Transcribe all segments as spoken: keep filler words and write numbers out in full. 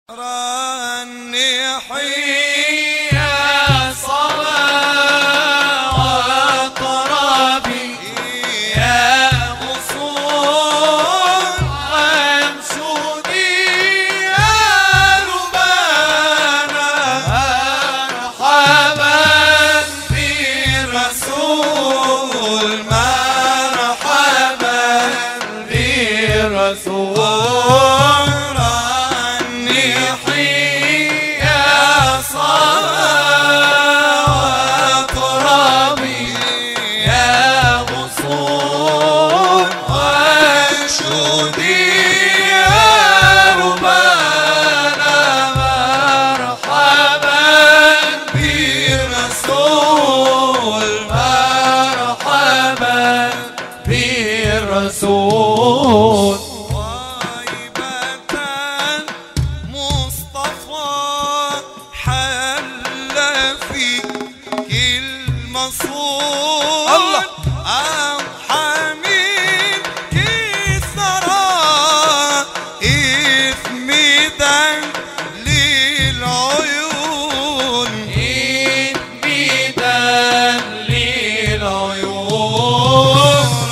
راني حي يا صبا وطرابي يا غصون أمشودي يا ربانا مرحبا بالرسول مرحبا بالرسول الرسول وايبة مصطفى حل فيك المصون الله أو حميد كسرى إثمدا للعيون إثمدا للعيون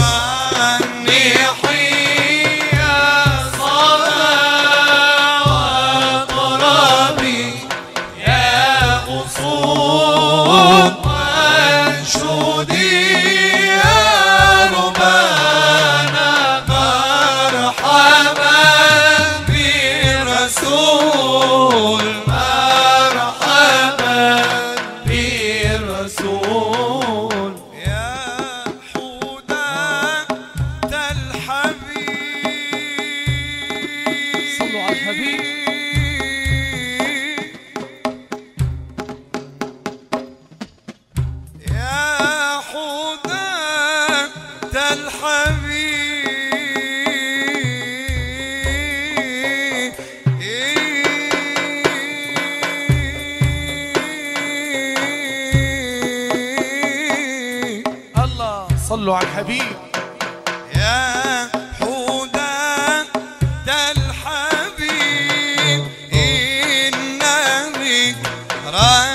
صلوا على الحبيب يا حودة الحبيب إن ذكرى